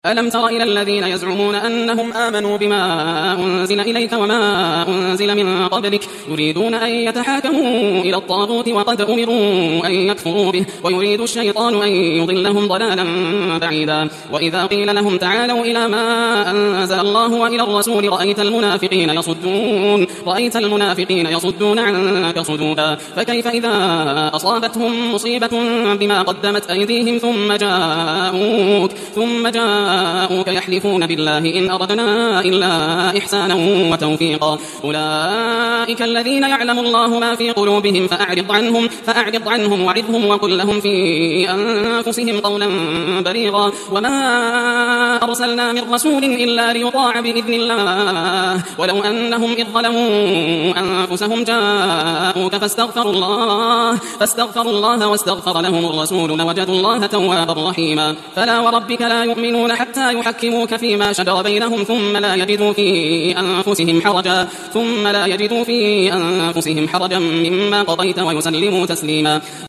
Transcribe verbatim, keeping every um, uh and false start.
ألم تر إلى الذين يزعمون أنهم آمنوا بما أنزل إليك وما أنزل من قبلك يريدون أن يتحاكموا إلى الطاغوت وقد أمروا أن يكفروا به ويريد الشيطان أن يضلهم ضلالا بعيدا. وإذا قيل لهم تعالوا إلى ما أنزل الله وإلى الرسول رأيت المنافقين يصدون رأيت المنافقين يصدون عنك صدودا. فكيف إذا أصابتهم مصيبة بما قدمت أيديهم ثم جاءوك ثم جاءوك جاءوك يحلفون بالله إن أردنا إلا إحسانا وتوفيقا أولئك الذين يعلم الله ما في قلوبهم فأعرض عنهم فأعرض عنهم وعظهم وقل لهم في أنفسهم قولا بليغا. وما أرسلنا من رسول إلا ليطاع بإذن الله ولو أنهم إذ ظلموا أنفسهم جاءوك فاستغفروا الله فاستغفروا الله واستغفر لهم الرسول لوجدوا الله توابا رحيما. فلا وربك لا يؤمنون حتى يحكموك فيما شجر بينهم ثم لا يجدوا في أنفسهم حرجا ثم لا يجدوا في أنفسهم حرجا مما قضيت ويسلموا تسليما.